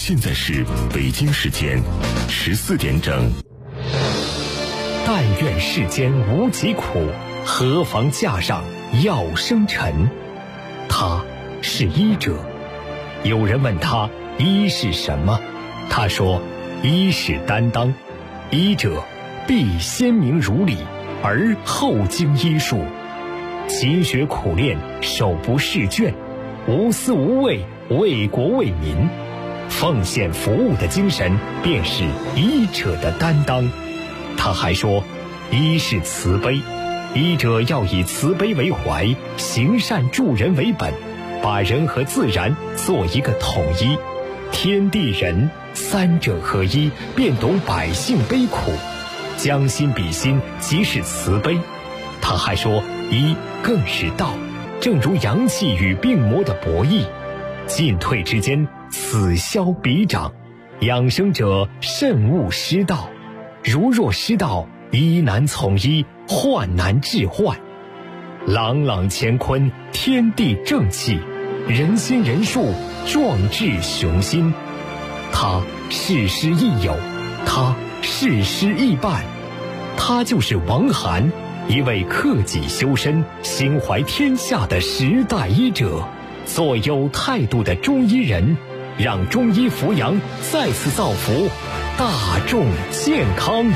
现在是北京时间14点整。 但愿世间无疾苦，何妨架上药生尘。他是医者。有人问他医是什么，他说医是担当，医者必先明如理，而后经医术，勤学苦练，手不释卷，无私无畏，为国为民，奉献服务的精神便是医者的担当。他还说医是慈悲，医者要以慈悲为怀，行善助人为本，把人和自然做一个统一，天地人三者合一，便懂百姓悲苦，将心比心，即是慈悲。他还说医更是道，正如阳气与病魔的博弈，进退之间，此消彼长，养生者慎勿失道，如若失道，医难从医，患难治患。朗朗乾坤，天地正气，人心人术，壮志雄心。他事师亦友，他事师亦伴，他就是王涵，一位克己修身、心怀天下的时代医者，做有态度的中医人，让中医扶阳再次造福大众健康。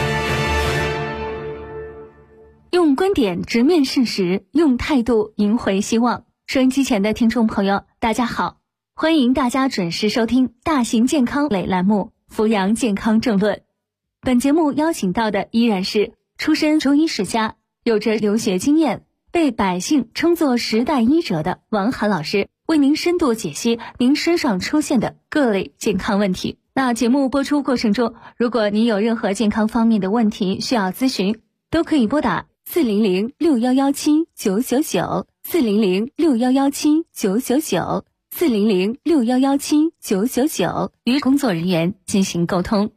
用观点直面事实，用态度赢回希望。收音机前的听众朋友，大家好，欢迎大家准时收听大型健康类栏目《扶阳健康政论》。本节目邀请到的依然是出身中医世家，有着留学经验，被百姓称作时代医者的王涵老师，为您深度解析您身上出现的各类健康问题。那节目播出过程中，如果您有任何健康方面的问题需要咨询，都可以拨打400-6117-999，400-6117-999，400-6117-999，与工作人员进行沟通。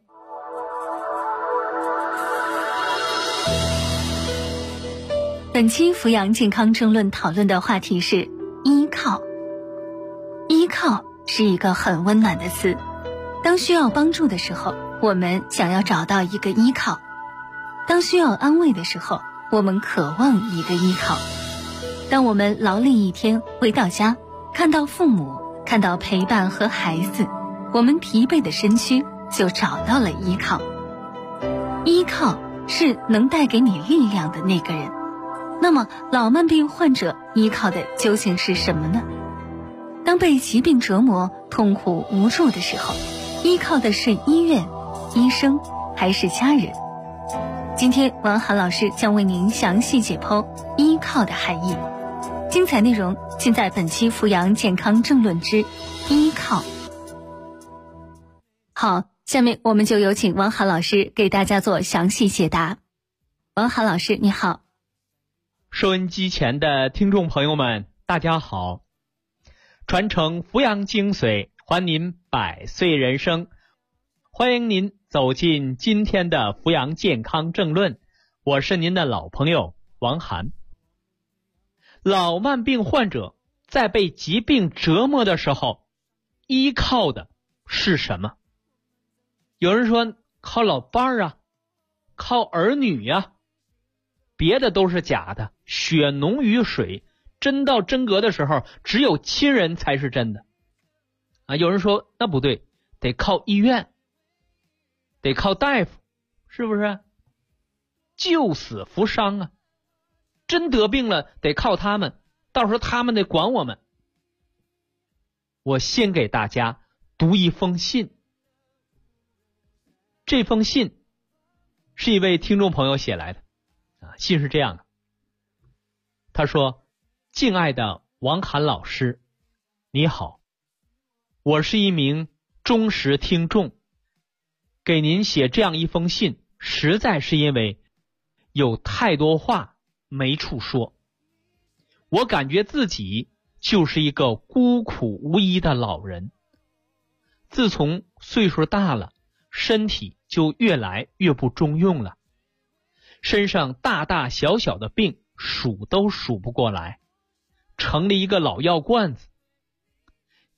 本期扶阳健康争论讨论的话题是依靠。依靠是一个很温暖的词，当需要帮助的时候，我们想要找到一个依靠；当需要安慰的时候，我们渴望一个依靠；当我们劳累一天回到家，看到父母，看到陪伴和孩子，我们疲惫的身躯就找到了依靠。依靠是能带给你力量的那个人。那么老慢病患者依靠的究竟是什么呢？当被疾病折磨，痛苦无助的时候，依靠的是医院、医生还是家人？今天王涵老师将为您详细解剖依靠的含义。精彩内容尽在本期扶阳健康政论之依靠。好，下面我们就有请王涵老师给大家做详细解答。王涵老师你好。 收音机前的听众朋友们大家好，传承扶阳精髓，还您百岁人生，欢迎您走进今天的扶阳健康政论，我是您的老朋友王涵。老慢病患者在被疾病折磨的时候，依靠的是什么？有人说靠老伴儿啊，靠儿女啊，别的都是假的，血浓于水，真到真格的时候，只有亲人才是真的啊。有人说那不对，得靠医院，得靠大夫，是不是？救死扶伤啊，真得病了得靠他们，到时候他们得管我们。我先给大家读一封信，这封信是一位听众朋友写来的信是这样的，他说：敬爱的王涵老师，你好，我是一名忠实听众，给您写这样一封信，实在是因为有太多话没处说。我感觉自己就是一个孤苦无依的老人，自从岁数大了，身体就越来越不中用了，身上大大小小的病数都数不过来，成了一个老药罐子。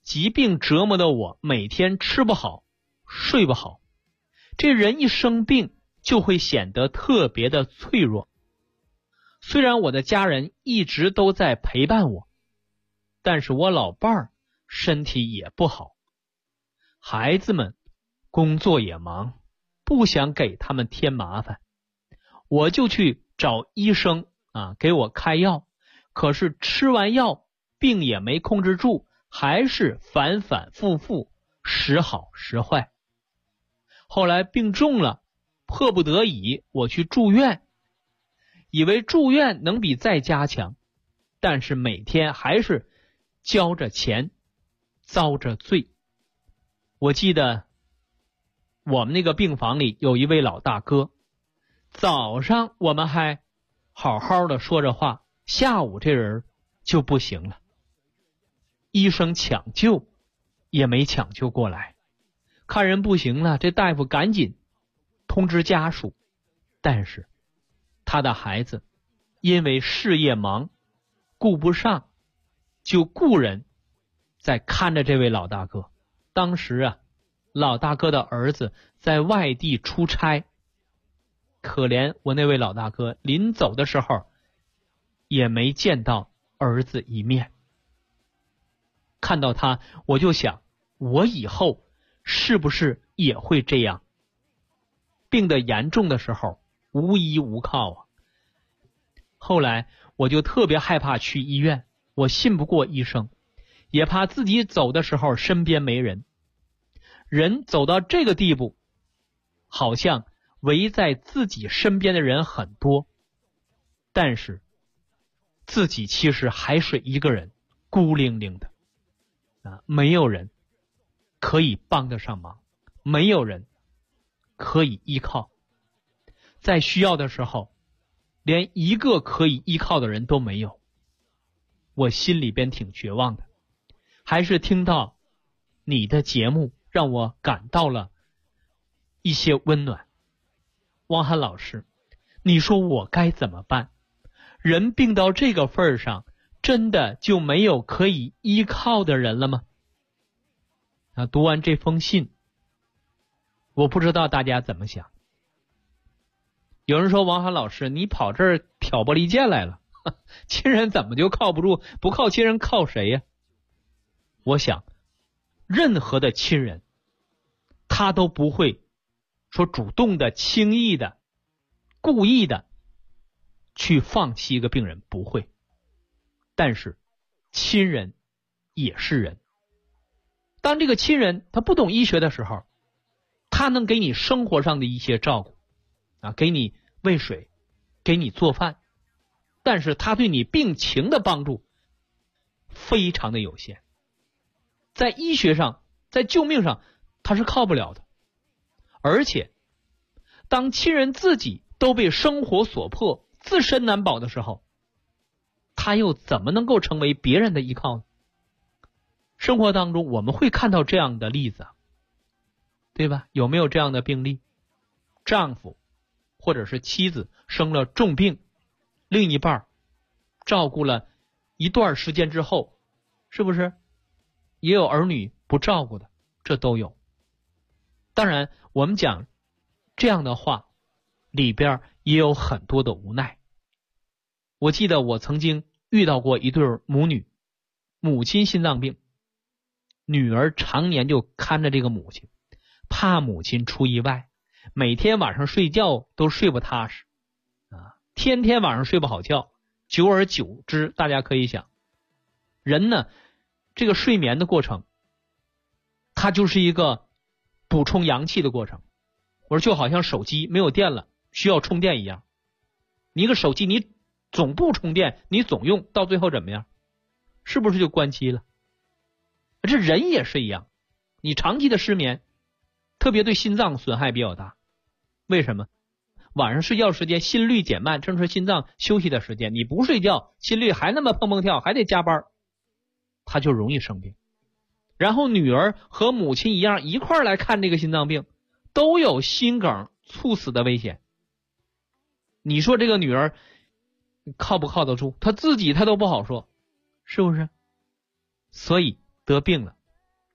疾病折磨的我每天吃不好睡不好，这人一生病就会显得特别的脆弱。虽然我的家人一直都在陪伴我，但是我老伴儿身体也不好，孩子们工作也忙，不想给他们添麻烦，我就去找医生给我开药，可是吃完药病也没控制住，还是反反复复，时好时坏。后来病重了，迫不得已我去住院，以为住院能比在家强，但是每天还是交着钱遭着罪。我记得我们那个病房里有一位老大哥，早上我们还好好的说着话，下午这人就不行了，医生抢救也没抢救过来，看人不行了，这大夫赶紧通知家属，但是他的孩子因为事业忙顾不上，就雇人在看着这位老大哥。当时老大哥的儿子在外地出差，可怜我那位老大哥临走的时候也没见到儿子一面。看到他，我就想，我以后是不是也会这样？病得严重的时候无依无靠后来我就特别害怕去医院，我信不过医生，也怕自己走的时候身边没人。人走到这个地步，好像围在自己身边的人很多，但是自己其实还是一个人，孤零零的没有人可以帮得上忙，没有人可以依靠，在需要的时候连一个可以依靠的人都没有。我心里边挺绝望的，还是听到你的节目让我感到了一些温暖。汪涵老师，你说我该怎么办？人病到这个份上，真的就没有可以依靠的人了吗？读完这封信，我不知道大家怎么想。有人说，王涵老师，你跑这儿挑拨离间来了，亲人怎么就靠不住？不靠亲人靠谁呀？我想任何的亲人他都不会说主动的轻易的故意的去放弃一个病人，不会。但是亲人也是人，当这个亲人他不懂医学的时候，他能给你生活上的一些照顾给你喂水，给你做饭，但是他对你病情的帮助非常的有限，在医学上在救命上他是靠不了的。而且当亲人自己都被生活所迫，自身难保的时候，他又怎么能够成为别人的依靠呢？生活当中我们会看到这样的例子对吧？有没有这样的病例？丈夫或者是妻子生了重病，另一半照顾了一段时间之后，是不是也有儿女不照顾的？这都有。当然我们讲这样的话里边也有很多的无奈。我记得我曾经遇到过一对母女，母亲心脏病，女儿常年就看着这个母亲，怕母亲出意外，每天晚上睡觉都睡不踏实天天晚上睡不好觉。久而久之，大家可以想，人呢这个睡眠的过程它就是一个补充阳气的过程。我说就好像手机没有电了需要充电一样，你一个手机你总不充电，你总用，到最后怎么样？是不是就关机了？这人也是一样，你长期的失眠特别对心脏损害比较大。为什么？晚上睡觉时间心率减慢，正是心脏休息的时间，你不睡觉心率还那么蹦蹦跳，还得加班，他就容易生病。然后女儿和母亲一样一块来看这个心脏病，都有心梗猝死的危险。你说这个女儿靠不靠得住？她自己她都不好说，是不是？所以得病了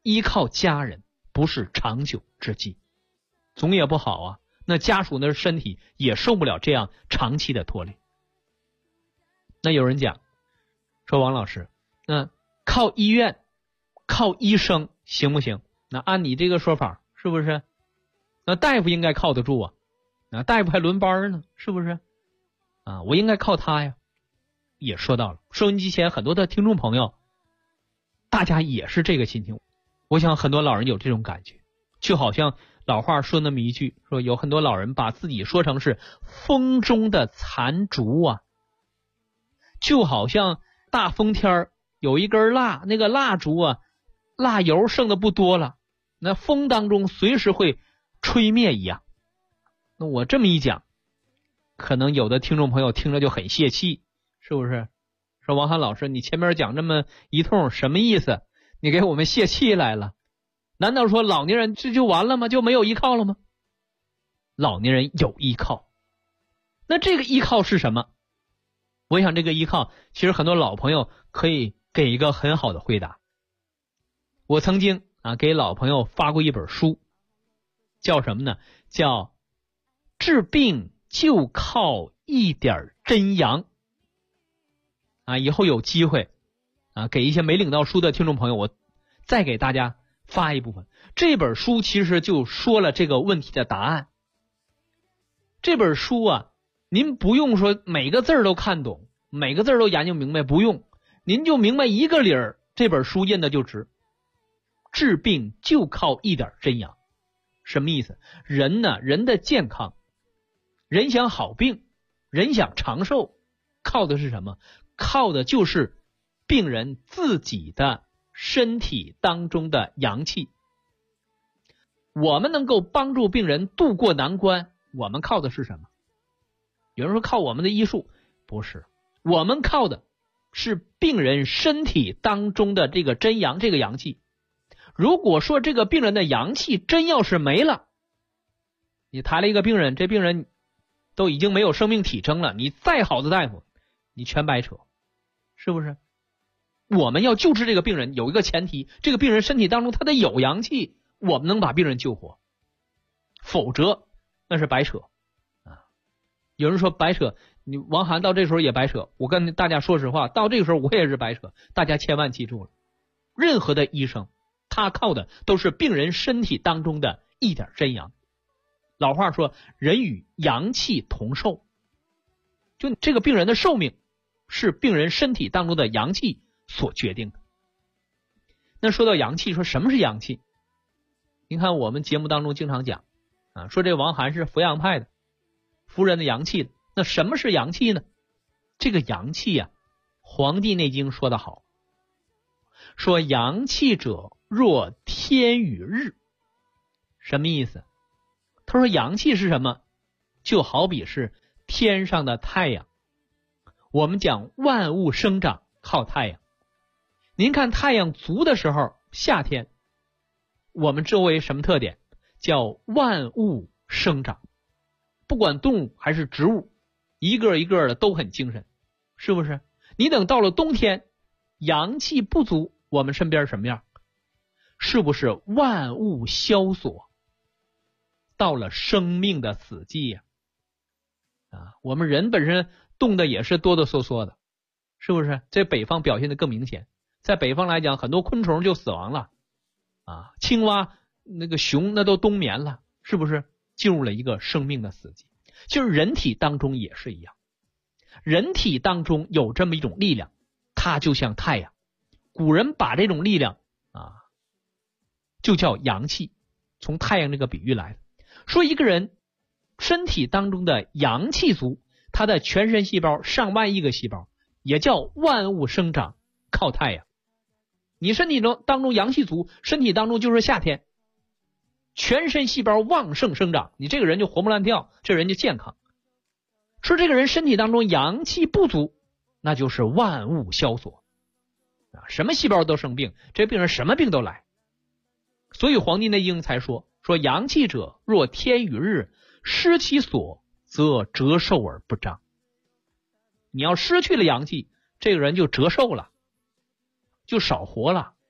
依靠家人不是长久之计，总也不好啊。那家属的身体也受不了这样长期的拖累。那有人讲说，王老师，那靠医院靠医生行不行？那按你这个说法是不是？那大夫应该靠得住啊，那大夫还轮班呢，是不是啊？我应该靠他呀。也说到了，收音机前很多的听众朋友，大家也是这个心情。我想很多老人有这种感觉，就好像老话说那么一句，说有很多老人把自己说成是风中的残烛啊，就好像大风天有一根蜡，那个蜡烛啊，蜡油剩的不多了，那风当中随时会吹灭一样。那我这么一讲，可能有的听众朋友听着就很泄气，是不是？说王涵老师，你前面讲这么一通什么意思？你给我们泄气来了？难道说老年人这就完了吗？就没有依靠了吗？老年人有依靠，那这个依靠是什么？我想这个依靠其实很多老朋友可以给一个很好的回答。我曾经给老朋友发过一本书，叫什么呢？叫治病就靠一点真阳。以后有机会给一些没领到书的听众朋友，我再给大家发一部分。这本书其实就说了这个问题的答案。这本书您不用说每个字都看懂，每个字都研究明白，不用，您就明白一个理儿，这本书印的就值。治病就靠一点真阳。什么意思？人的健康，人想好病，人想长寿，靠的是什么？靠的就是病人自己的身体当中的阳气。我们能够帮助病人渡过难关，我们靠的是什么？有人说靠我们的医术，不是，我们靠的是病人身体当中的这个真阳，这个阳气。如果说这个病人的阳气真要是没了，你抬了一个病人，这病人都已经没有生命体征了，你再好的大夫你全白扯，是不是？我们要救治这个病人有一个前提，这个病人身体当中他得有阳气，我们能把病人救活，否则那是白扯有人说白扯，你王涵到这时候也白扯，我跟大家说实话，到这个时候我也是白扯。大家千万记住了，任何的医生他靠的都是病人身体当中的一点真阳。老话说人与阳气同寿，就这个病人的寿命是病人身体当中的阳气所决定的。那说到阳气，说什么是阳气？您看我们节目当中经常讲说这王涵是扶阳派的，扶人的阳气的。那什么是阳气呢？这个阳气黄帝内经说得好，说阳气者若天与日。什么意思？他说阳气是什么？就好比是天上的太阳。我们讲万物生长靠太阳。您看太阳足的时候，夏天我们周围什么特点？叫万物生长。不管动物还是植物，一个一个的都很精神，是不是？你等到了冬天，阳气不足，我们身边什么样？是不是万物萧索？到了生命的死季我们人本身动的也是哆哆嗦嗦的，是不是？在北方表现的更明显。在北方来讲，很多昆虫就死亡了青蛙那个熊那都冬眠了，是不是？进入了一个生命的死季。就是人体当中也是一样，人体当中有这么一种力量，它就像太阳。古人把这种力量就叫阳气，从太阳这个比喻来的。说一个人身体当中的阳气足，他的全身细胞上万亿个细胞，也叫万物生长靠太阳。你身体当中阳气足，身体当中就是夏天，全身细胞旺盛生长，你这个人就活蹦乱跳，这人就健康。说这个人身体当中阳气不足，那就是万物萧索什么细胞都生病，这病人什么病都来。所以黄帝内经才说阳气者若天与日，失其所则折寿而不彰。你要失去了阳气，这个人就折寿了，就少活了，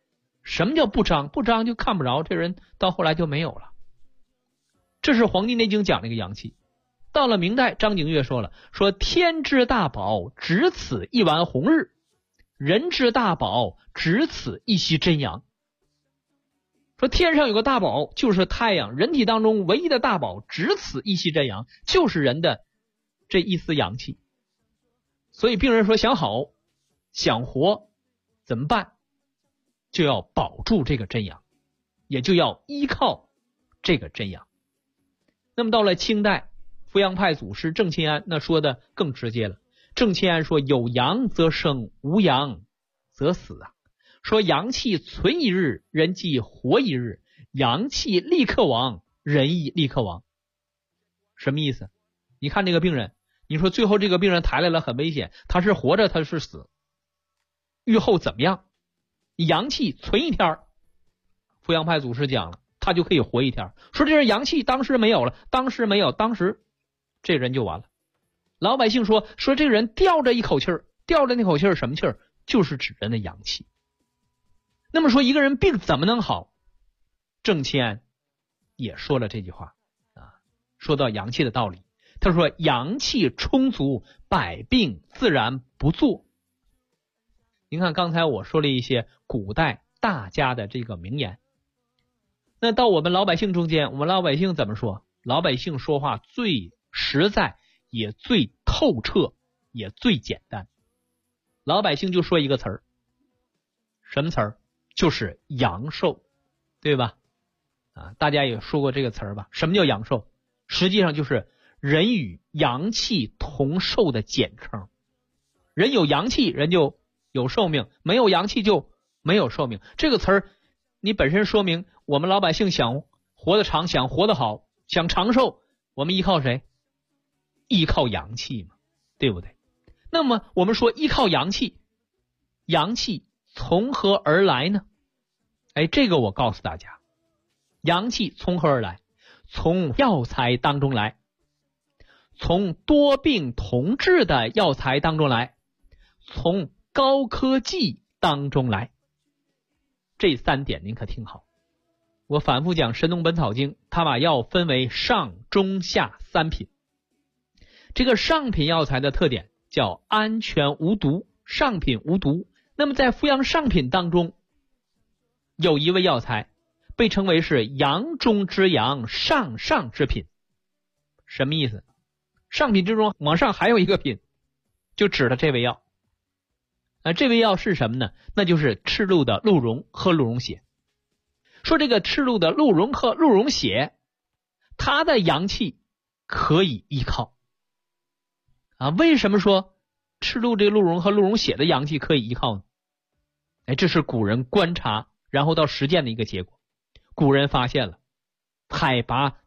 什么叫不张？不张就看不着，这人到后来就没有了。这是《黄帝内经》讲的一个阳气。到了明代，张景岳说了，说天之大宝，只此一丸红日；人之大宝，只此一息真阳。说天上有个大宝，就是太阳，人体当中唯一的大宝，只此一息真阳，就是人的这一丝阳气。所以病人说想好想活怎么办？就要保住这个真阳，也就要依靠这个真阳。那么到了清代，扶阳派祖师郑钦安那说的更直接了。郑钦安说，有阳则生，无阳则死啊。说阳气存一日，人即活一日；阳气立刻亡，人亦立刻亡。什么意思？你看这个病人，你说最后这个病人抬来了很危险，他是活着他是死，愈后怎么样？阳气存一天，扶阳派祖师讲了，他就可以活一天。说这人阳气当时没有了，当时没有，当时这人就完了。老百姓说这个人吊着一口气儿，吊着那口气儿什么气儿？就是指人的阳气。那么说一个人病怎么能好？郑钦安也说了这句话啊，说到阳气的道理，他说阳气充足，百病自然不作。您看刚才我说了一些古代大家的这个名言，那到我们老百姓中间，我们老百姓怎么说？老百姓说话最实在，也最透彻，也最简单。老百姓就说一个词儿，什么词儿？就是阳寿，对吧？大家也说过这个词儿吧？什么叫阳寿？实际上就是人与阳气同寿的简称。人有阳气，人就有寿命；没有阳气就没有寿命。这个词儿，你本身说明我们老百姓想活得长，想活得好，想长寿，我们依靠谁？依靠阳气嘛，对不对？那么我们说依靠阳气，阳气从何而来呢？这个我告诉大家，阳气从何而来？从药材当中来，从多病同治的药材当中来，从高科技当中来。这3点您可听好。我反复讲《神农本草经》，它把药分为上中下3品。这个上品药材的特点叫安全无毒，上品无毒。那么在扶阳上品当中，有一味药材被称为是阳中之阳，上上之品。什么意思？上品之中往上还有一个品，就指的这味药。这味药是什么呢？那就是赤鹿的鹿茸和鹿茸血。说这个赤鹿的鹿茸和鹿茸血，它的阳气可以依靠为什么说赤鹿这个鹿茸和鹿茸血的阳气可以依靠呢？这是古人观察然后到实践的一个结果。古人发现了海拔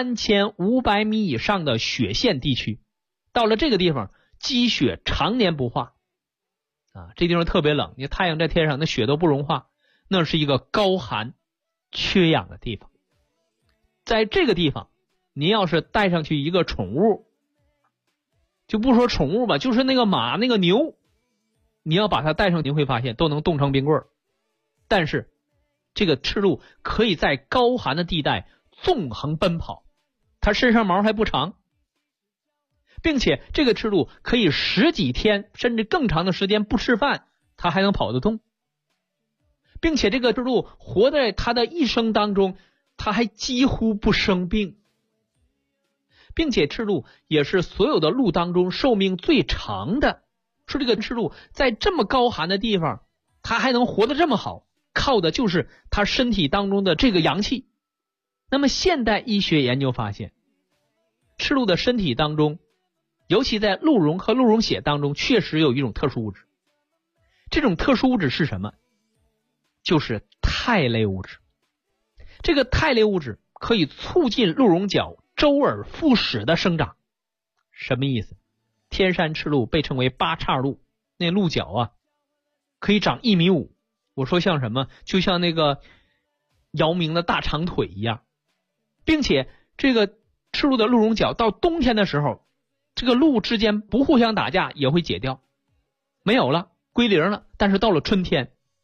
3500米以上的雪线地区，到了这个地方积雪常年不化这地方特别冷，你太阳在天上那雪都不融化，那是一个高寒缺氧的地方。在这个地方你要是带上去一个宠物，就不说宠物吧，就是那个马那个牛，你要把它带上，你会发现都能冻成冰棍儿。但是这个赤鹿可以在高寒的地带纵横奔跑，它身上毛还不长，并且这个赤鹿可以10几天甚至更长的时间不吃饭，它还能跑得动。并且这个赤鹿活在它的一生当中，它还几乎不生病，并且赤鹿也是所有的鹿当中寿命最长的。说这个赤鹿在这么高寒的地方，它还能活得这么好，靠的就是它身体当中的这个阳气。那么现代医学研究发现，赤鹿的身体当中，尤其在鹿茸和鹿茸血当中，确实有一种特殊物质。这种特殊物质是什么？就是肽类物质。这个肽类物质可以促进鹿茸角周而复始的生长。什么意思？天山赤鹿被称为8叉鹿，那鹿角可以长1.5米。我说像什么？就像那个姚明的大长腿一样。并且这个赤鹿的鹿茸角到冬天的时候，这个鹿之间不互相打架也会解掉，没有了，归零了。但是到了春天，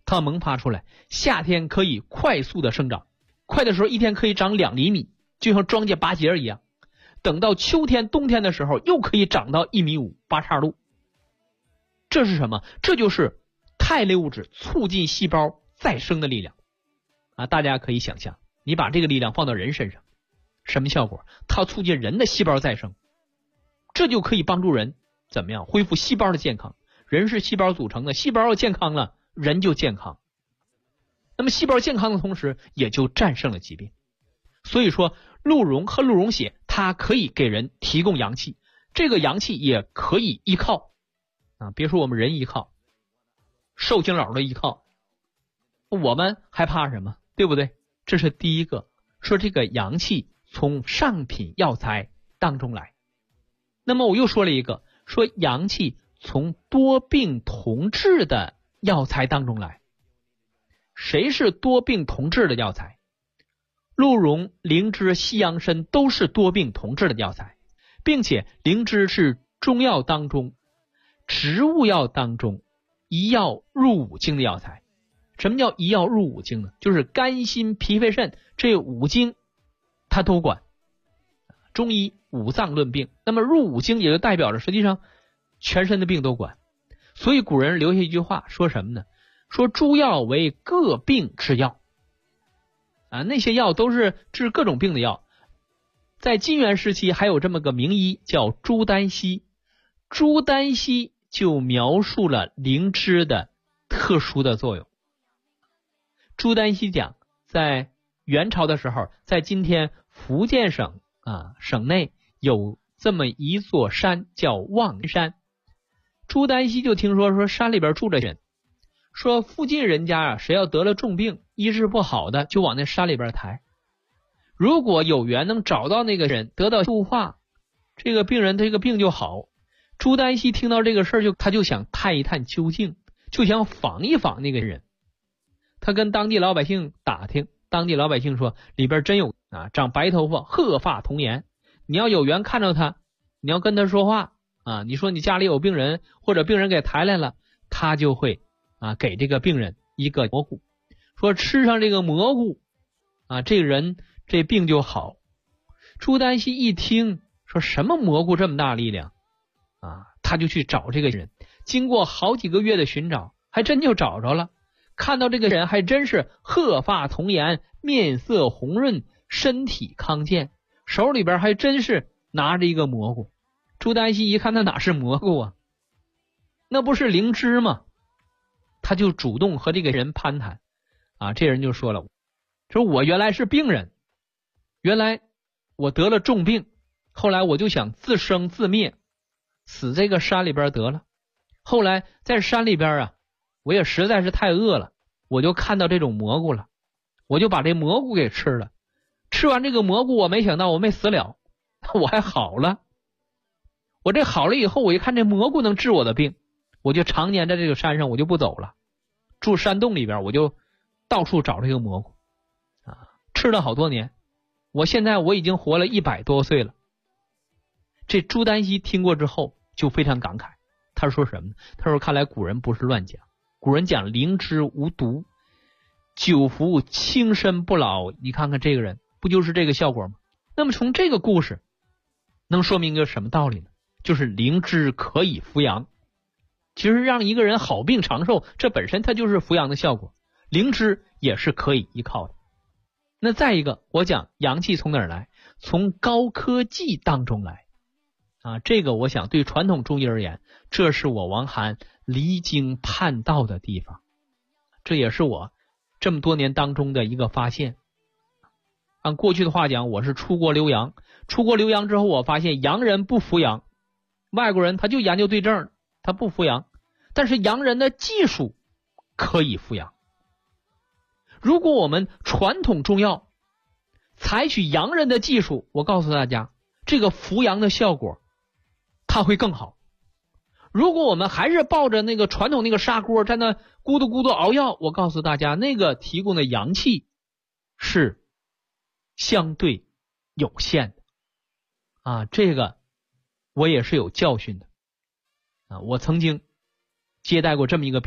它萌发出来，夏天可以快速的生长，快的时候一天可以长2厘米，就像庄稼拔节一样。等到秋天冬天的时候又可以长到1.5米，八叉路。这是什么？这就是肽类物质促进细胞再生的力量啊！大家可以想象，你把这个力量放到人身上，什么效果？它促进人的细胞再生，这就可以帮助人怎么样恢复细胞的健康。人是细胞组成的，细胞要健康了，人就健康。那么细胞健康的同时，也就战胜了疾病。所以说，鹿茸和鹿茸血它可以给人提供阳气，这个阳气也可以依靠啊！别说我们人依靠，寿星老的依靠，我们还怕什么？对不对？这是第一个，说这个阳气从上品药材当中来。那么我又说了一个，说阳气从多病同治的药材当中来。谁是多病同治的药材？鹿茸、灵芝、西洋参都是多病同治的药材，并且灵芝是中药当中、植物药当中一药入5经的药材。什么叫一药入5经呢？就是肝、心、脾、肺、肾这5经它都管。中医五脏论病，那么入5经也就代表着实际上全身的病都管。所以古人留下一句话，说什么呢？说诸药为各病之药啊，那些药都是治各种病的药。在金元时期还有这么个名医叫朱丹溪，朱丹溪就描述了灵芝的特殊的作用。朱丹溪讲，在元朝的时候，在今天福建省省内有这么一座山叫望山。朱丹溪就听说山里边住着人，说附近人家谁要得了重病，医治不好的，就往那山里边抬。如果有缘能找到那个人，得到度化，这个病人这个病就好。朱丹溪听到这个事儿，他就想探一探究竟，就想访一访那个人。他跟当地老百姓打听，当地老百姓说里边真有长白头发，鹤发童颜。你要有缘看到他，你要跟他说话你说你家里有病人，或者病人给抬来了，他就会给这个病人一个蘑菇，说吃上这个蘑菇这个人这病就好。朱丹溪一听说什么蘑菇这么大力量他就去找这个人，经过好几个月的寻找，还真就找着了。看到这个人还真是鹤发童颜，面色红润，身体康健，手里边还真是拿着一个蘑菇。朱丹溪一看，那哪是蘑菇那不是灵芝吗？他就主动和这个人攀谈这人就说了，说我原来是病人，原来我得了重病，后来我就想自生自灭，死这个山里边得了。后来在山里边我也实在是太饿了，我就看到这种蘑菇了，我就把这蘑菇给吃了。吃完这个蘑菇，我没想到我没死了，我还好了。我这好了以后，我一看这蘑菇能治我的病，我就常年在这个山上，我就不走了，住山洞里边，我就到处找这个蘑菇吃了好多年。我现在我已经活了100多岁了。这朱丹溪听过之后就非常感慨，他说什么呢？他说看来古人不是乱讲，古人讲灵芝无毒，久服轻身不老。你看看这个人不就是这个效果吗？那么从这个故事能说明一个什么道理呢？就是灵芝可以扶阳。其实让一个人好病长寿，这本身它就是扶阳的效果，灵芝也是可以依靠的。那再一个，我讲阳气从哪儿来？从高科技当中来这个我想对传统中医而言，这是我王涵离经叛道的地方，这也是我这么多年当中的一个发现。按过去的话讲，我是出国留洋，出国留洋之后，我发现洋人不扶阳，外国人他就研究对症，他不扶阳，但是洋人的技术可以扶阳。如果我们传统中药采取洋人的技术，我告诉大家，这个扶阳的效果它会更好。如果我们还是抱着那个传统那个砂锅在那咕嘟咕嘟熬药，我告诉大家，那个提供的阳气是相对有限的这个我也是有教训的我曾经接待过这么一个病人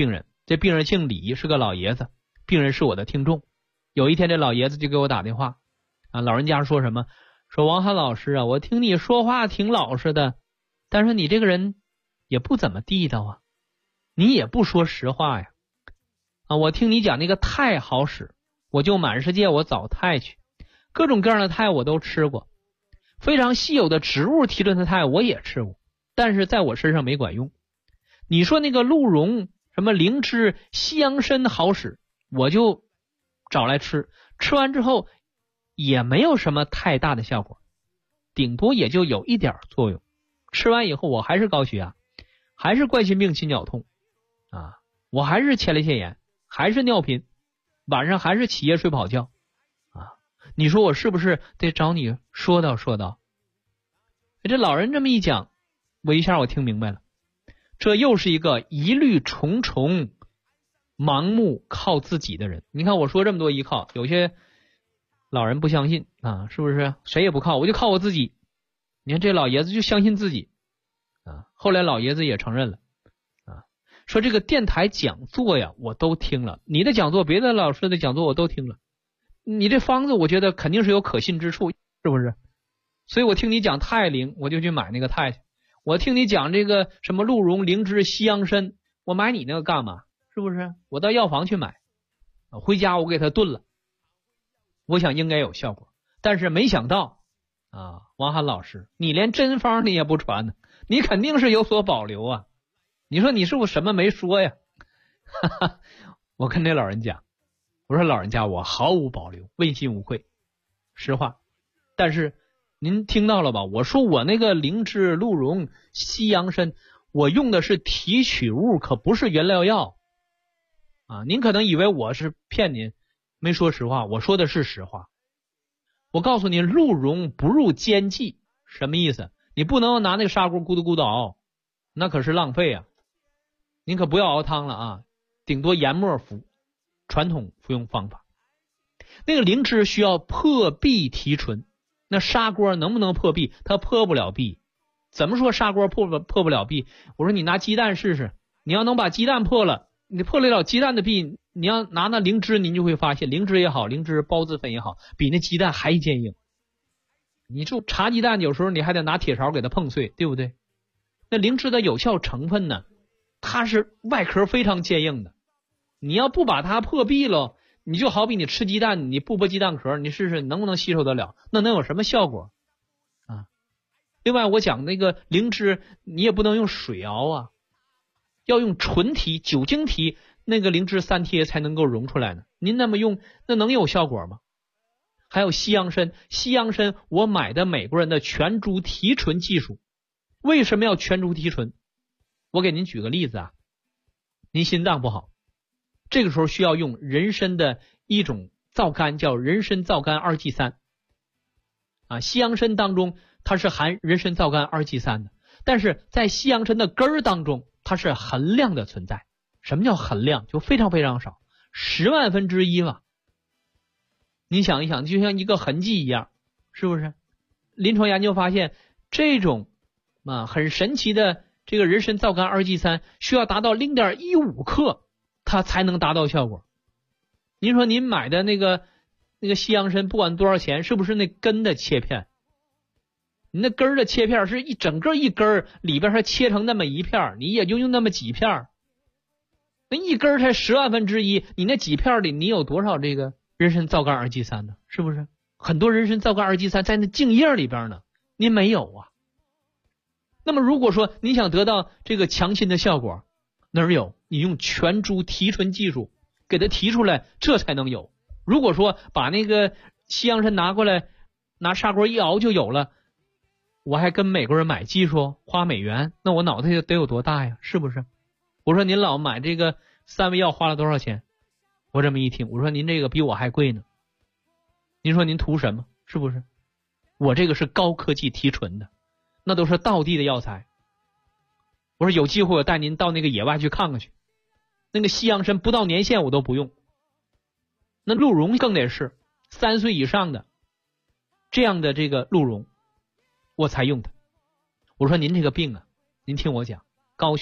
这病人姓李，是个老爷子，病人是我的听众。有一天这老爷子就给我打电话啊，老人家说什么？说王涵老师啊，我听你说话挺老实的，但是你这个人也不怎么地道啊，你也不说实话呀。啊，我听你讲那个肽好使，我就满世界我找肽去，各种各样的肽我都吃过，非常稀有的植物提纯的肽我也吃过，但是在我身上没管用。你说那个鹿茸、什么灵芝、西洋参好使，我就找来吃，吃完之后也没有什么太大的效果，顶多也就有一点作用。吃完以后我还是高血压，还是冠心病、心绞痛啊，我还是前列腺炎，还是尿频，晚上还是起夜睡不好觉啊。你说我是不是得找你说道说道？这老人这么一讲，我一下我听明白了，这又是一个疑虑重重、盲目靠自己的人。你看我说这么多依靠，有些老人不相信啊，是不是？谁也不靠，我就靠我自己。你看这老爷子就相信自己啊。后来老爷子也承认了啊，说这个电台讲座呀我都听了，你的讲座、别的老师的讲座我都听了，你这方子我觉得肯定是有可信之处，是不是？所以我听你讲肽灵，我就去买那个肽去。我听你讲这个什么鹿茸、灵芝、西洋参，我买你那个干嘛？是不是？我到药房去买，回家我给它炖了，我想应该有效果。但是没想到啊，王涵老师，你连真方你也不传呢，你肯定是有所保留啊。你说你是不是什么没说呀？哈哈，我跟这老人讲，我说老人家，我毫无保留，问心无愧，实话。但是您听到了吧？我说我那个灵芝、鹿茸、西洋参，我用的是提取物，可不是原料药啊！您可能以为我是骗您，没说实话，我说的是实话。我告诉你，鹿茸不入煎剂，什么意思？你不能拿那个砂锅咕嘟咕嘟熬，那可是浪费啊！您可不要熬汤了啊，顶多研末服，传统服用方法。那个灵芝需要破壁提纯，那砂锅能不能破壁？它破不了壁。怎么说砂锅破不了壁？我说你拿鸡蛋试试，你要能把鸡蛋破了，你破得了鸡蛋的壁，你要拿那灵芝，您就会发现灵芝也好，灵芝孢子粉也好，比那鸡蛋还坚硬。你就茶鸡蛋，有时候你还得拿铁勺给它碰碎，对不对？那灵芝的有效成分呢，它是外壳非常坚硬的，你要不把它破壁了，你就好比你吃鸡蛋，你不剥鸡蛋壳，你试试能不能吸收得了？那能有什么效果啊？另外我讲那个灵芝，你也不能用水熬啊，要用纯提、酒精提，那个灵芝3贴才能够溶出来呢。您那么用，那能有效果吗？还有西洋参，西洋参我买的美国人的全株提纯技术。为什么要全株提纯？我给您举个例子啊，您心脏不好，这个时候需要用人参的一种皂苷，叫人参皂苷2G 3啊。西洋参当中它是含人参皂苷2G 3的，但是在西洋参的根儿当中它是含量的存在。什么叫含量？就非常非常少，10万分之一吧。你想一想，就像一个痕迹一样，是不是？临床研究发现，这种很神奇的这个人参皂苷2G 3需要达到 0.15 克，它才能达到效果。您说您买的那个西洋参不管多少钱，是不是那根的切片？你那根的切片是一整个一根，里边还切成那么一片，你也就用那么几片，那一根才10万分之一，你那几片里你有多少这个人参皂苷2G 3呢？是不是？很多人参皂苷2G 3在那茎叶里边呢，您没有啊。那么如果说你想得到这个强心的效果，哪儿有？你用全株提纯技术给它提出来，这才能有。如果说把那个西洋参拿过来，拿砂锅一熬就有了，我还跟美国人买技术花美元，那我脑袋得有多大呀？是不是？我说您老买这个3味药花了多少钱？我这么一听，我说您这个比我还贵呢。您说您图什么？是不是？我这个是高科技提纯的，那都是道地的药材。我说有机会我带您到那个野外去看看去，那个西洋参不到年限我都不用，那鹿茸更得是3岁以上的这样的这个鹿茸我才用它。我说您这个病啊，您听我讲，高血压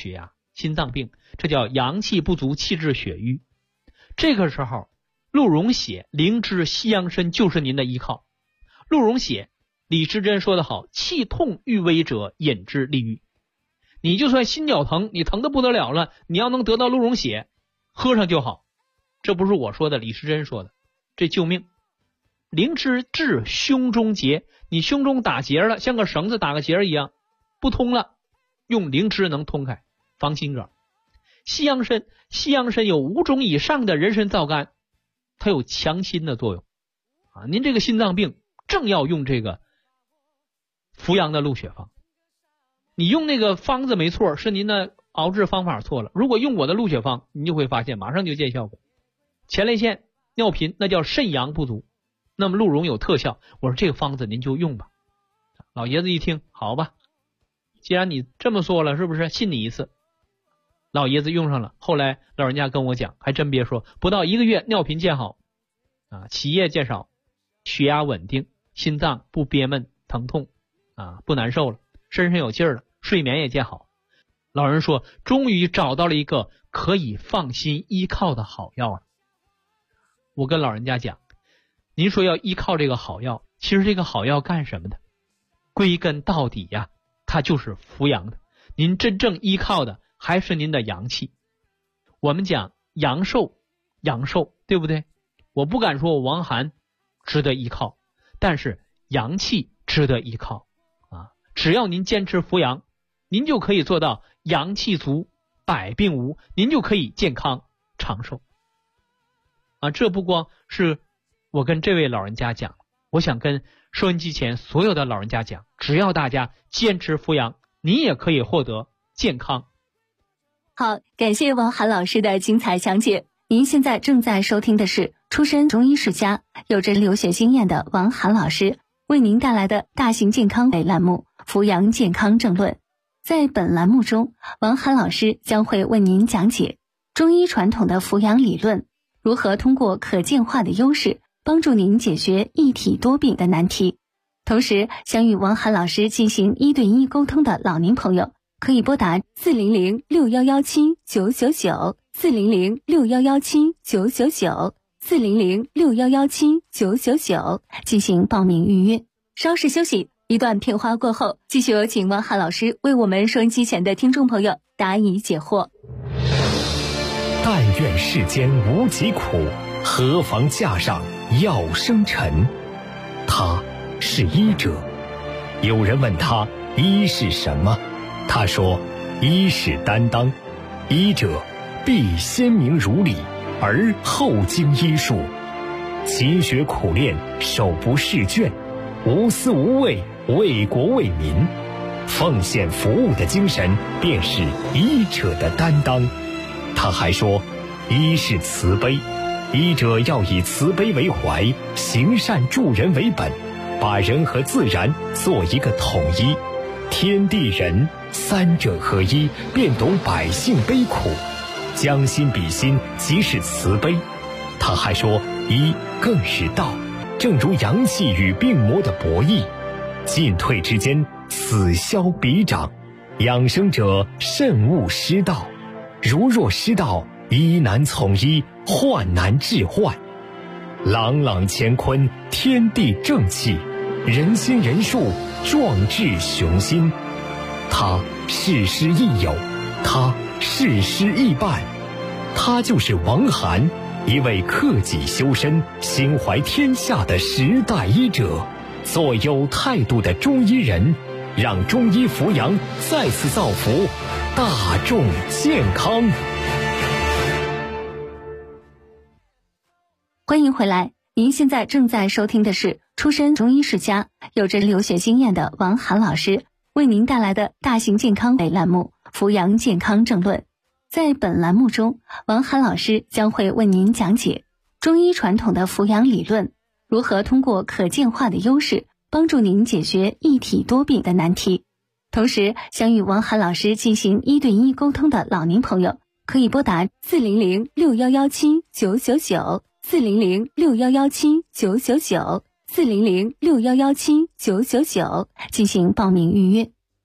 心脏病，这叫阳气不足，气滞血瘀。这个时候鹿茸血、灵芝、西洋参就是您的依靠。鹿茸血，李时珍说得好，气痛欲危者饮之利愈。你就算心绞疼，你疼得不得了了，你要能得到鹿茸血，喝上就好。这不是我说的，李时珍说的，这救命。灵芝治胸中结，你胸中打结了，像个绳子打个结一样，不通了，用灵芝能通开，防心梗。西洋参有5种以上的人参皂苷，它有强心的作用啊。您这个心脏病正要用这个扶阳的鹿血方，你用那个方子没错，是您的熬制方法错了。如果用我的鹿血方，你就会发现马上就见效果。前列腺、尿频那叫肾阳不足，那么鹿茸有特效。我说这个方子您就用吧。老爷子一听，好吧，既然你这么说了，是不是信你一次？老爷子用上了，后来老人家跟我讲，还真别说，不到1个月尿频见好啊，起夜见少，血压稳定，心脏不憋闷疼痛啊，不难受了，身上有劲儿了，睡眠也见好。老人说终于找到了一个可以放心依靠的好药了。我跟老人家讲，您说要依靠这个好药，其实这个好药干什么的？归根到底呀，它就是扶阳的。您真正依靠的还是您的阳气。我们讲阳寿，对不对？我不敢说我王涵值得依靠，但是阳气值得依靠啊！只要您坚持扶阳，您就可以做到阳气足，百病无，您就可以健康长寿啊！这不光是我跟这位老人家讲，我想跟收音机前所有的老人家讲，只要大家坚持扶阳，你也可以获得健康。 好，感谢王涵老师的精彩讲解。您现在正在收听的是出身中医世家、有着留学经验的王涵老师为您带来的大型健康类栏目《扶阳健康正论》。在本栏目中，王涵老师将会为您讲解中医传统的扶阳理论，如何通过可见化的优势帮助您解决一体多病的难题。同时，想与王涵老师进行1对1沟通的老年朋友，可以拨打400617999 400617999 400617999进行报名预约。稍事休息，一段片花过后，继续有请王涵老师为我们收音机前的听众朋友答疑解惑。 但愿世间无疾苦，何妨架上药生尘。他是医者。有人问他医是什么，他说医是担当，医者必先明如理，而后经医术，勤学苦练，手不释卷，无私无畏，为国为民，奉献服务的精神便是医者的担当。他还说医是慈悲，医者要以慈悲为怀，行善助人为本，把人和自然做一个统一，天地人三者合一，便懂百姓悲苦，将心比心，即是慈悲。他还说医更是道，正如阳气与病魔的博弈，进退之间，此消彼长，养生者慎勿失道，如若失道，医难从医，患难治患。朗朗乾坤，天地正气，人心人术，壮志雄心。他事师亦友，他事师亦伴，他就是王涵，一位克己修身、心怀天下的时代医者，做有态度的中医人，让中医扶阳再次造福大众健康。 欢迎回来，您现在正在收听的是出身中医世家、有着留学经验的王涵老师为您带来的大型健康类栏目《扶阳健康正论》。在本栏目中，王涵老师将会为您讲解中医传统的扶阳理论，如何通过可见化的优势帮助您解决一体多病的难题。同时，想与王涵老师进行1对1沟通的老年朋友，可以拨打400617999 400617999 400617999进行报名预约。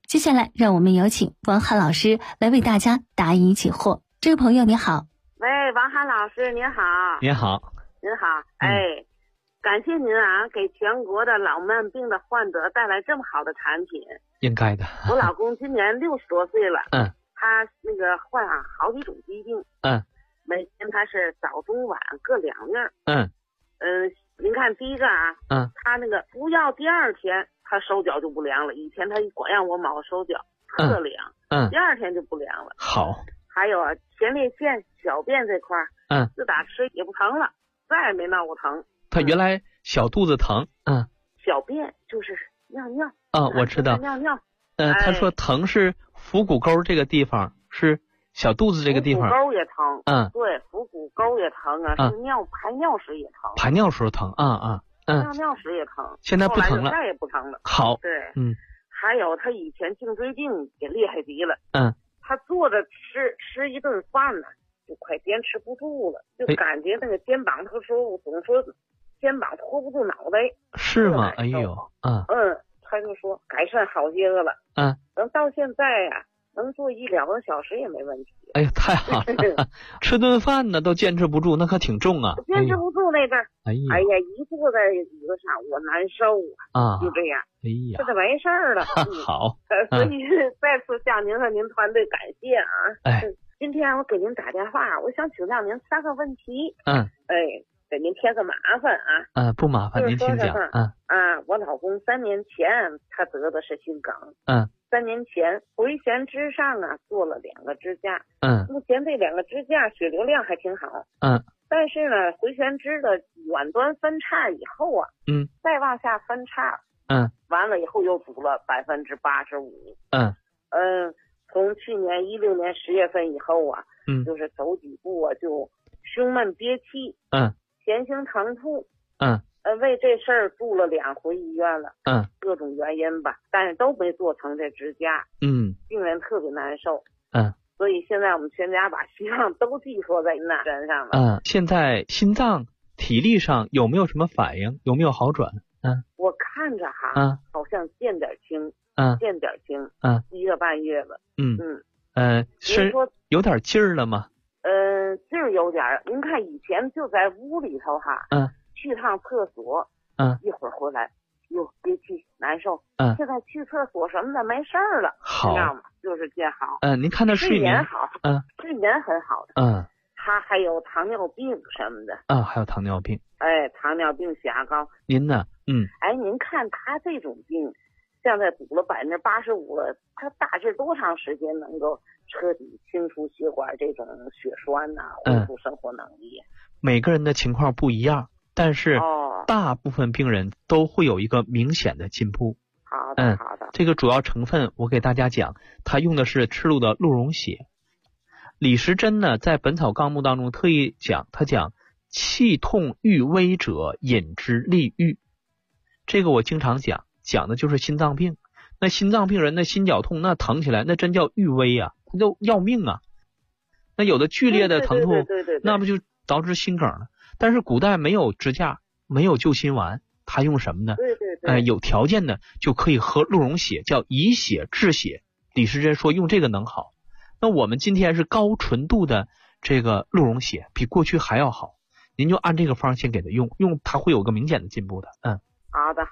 接下来让我们有请王涵老师来为大家答疑解惑。这位朋友你好。 喂，王涵老师您好。 您好。 您好，感谢您啊，给全国的老慢病的患者带来这么好的产品。 应该的。 我老公今年60多岁了，他那个患好几种疾病，每天他是早中晚各2粒，您看第一个啊，他那个服药第2天他手脚就不凉了，以前他光让我抹手脚特凉，第2天就不凉了。 好。 还有啊，前列腺、小便这块自打吃也不疼了，再也没闹过疼。 他原来小肚子疼， 小便就是尿尿我知道尿尿。 他说疼是腹股沟这个地方，是小肚子这个地方。 腹股沟也疼，对，腹股沟也疼啊，是排尿时也疼。 排尿时候疼尿尿时也疼。 现在不疼了， 再也不疼了。 好， 对，还有他以前颈椎病也厉害极了，他坐着吃一顿饭呢，就快坚持不住了，就感觉那个肩膀，他说总说肩膀托不住脑袋。 是吗？哎呦， 他就说改善好些个了，等到现在呀，能坐1-2个小时也没问题。 哎呀，太好了！吃顿饭呢都坚持不住，那可挺重啊。 坚持不住那阵儿，哎呀，一坐在椅子上我难受啊，就这样。 哎呀， 这就没事儿了。 好， 所以再次向您和您团队感谢啊。今天我给您打电话，我想请教您3个问题。给您添个麻烦啊。 不麻烦，您请讲。 我老公3年前他得的是心梗。3年前回旋肢上做了2个支架。目前这2个支架血流量还挺好。但是呢，回旋肢的远端分叉以后再往下分叉。完了以后又补了85%。从去年16年10月份以后就是走几步就胸闷憋气，前胸疼痛，为这事儿住了2回医院了，各种原因吧，但是都没做成这支架，病人特别难受，所以现在我们全家把希望都寄托在那身上了。 现在心脏体力上有没有什么反应？有没有好转？ 我看着好像见点轻，1个半月了。 是有点劲儿了吗？ 劲儿有点。您看以前就在屋里头去趟厕所，一会儿回来哟憋气难受，现在去厕所什么的没事儿了， 好， 知道吗？就是见好。 您看他睡眠好，睡眠很好的。他还有糖尿病什么的。 还有糖尿病。 糖尿病血压高。 您呢？ 您看他这种病，现在补了85%了，他大致多长时间能够彻底清除血管这种血栓恢复生活能力？ 每个人的情况不一样，但是大部分病人都会有一个明显的进步。 好的，好的。 这个主要成分我给大家讲，他用的是赤鹿的鹿茸血。李时珍呢，在《本草纲目》当中特意讲，他讲气痛欲危者饮之利愈。这个我经常讲的就是心脏病。那心脏病人的心绞痛，那疼起来那真叫愈危啊，他就要命啊。那有的剧烈的疼痛，那不就导致心梗了？但是古代没有支架，没有救心丸，他用什么呢？有条件的就可以喝鹿茸血，叫以血治血。李时珍说用这个能好。那我们今天是高纯度的这个鹿茸血，比过去还要好。您就按这个方先给他用，它会有个明显的进步的。 好的。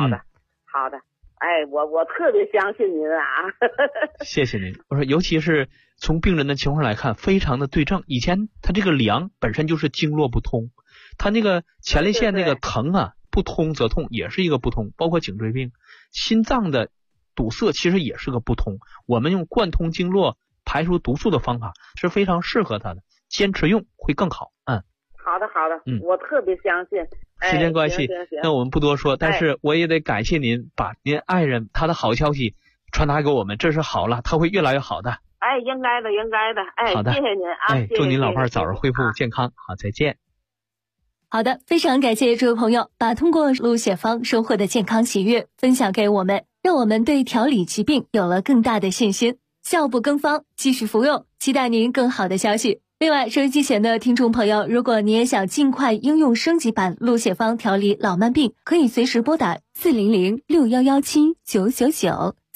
我特别相信您啊。 谢谢您。我说尤其是从病人的情况来看，非常的对症。以前他这个凉本身就是经络不通，他那个前列腺那个疼不通则痛，也是一个不通，包括颈椎病，心脏的堵塞其实也是个不通。我们用贯通经络排除毒素的方法是非常适合他的，坚持用会更好。 好的，我特别相信。 时间关系，那我们不多说，但是我也得感谢您把您爱人他的好消息传达给我们，这是好了，他会越来越好的。 应该的。 好的， 谢谢您啊。 祝您老伴儿早日恢复健康。好，再见。 好的，非常感谢这位朋友把通过鹿血方收获的健康喜悦分享给我们，让我们对调理疾病有了更大的信心。效不更方，继续服用，期待您更好的消息。另外，收音机前的听众朋友，如果你也想尽快应用升级版鹿血方调理老慢病，可以随时拨打400-6117-999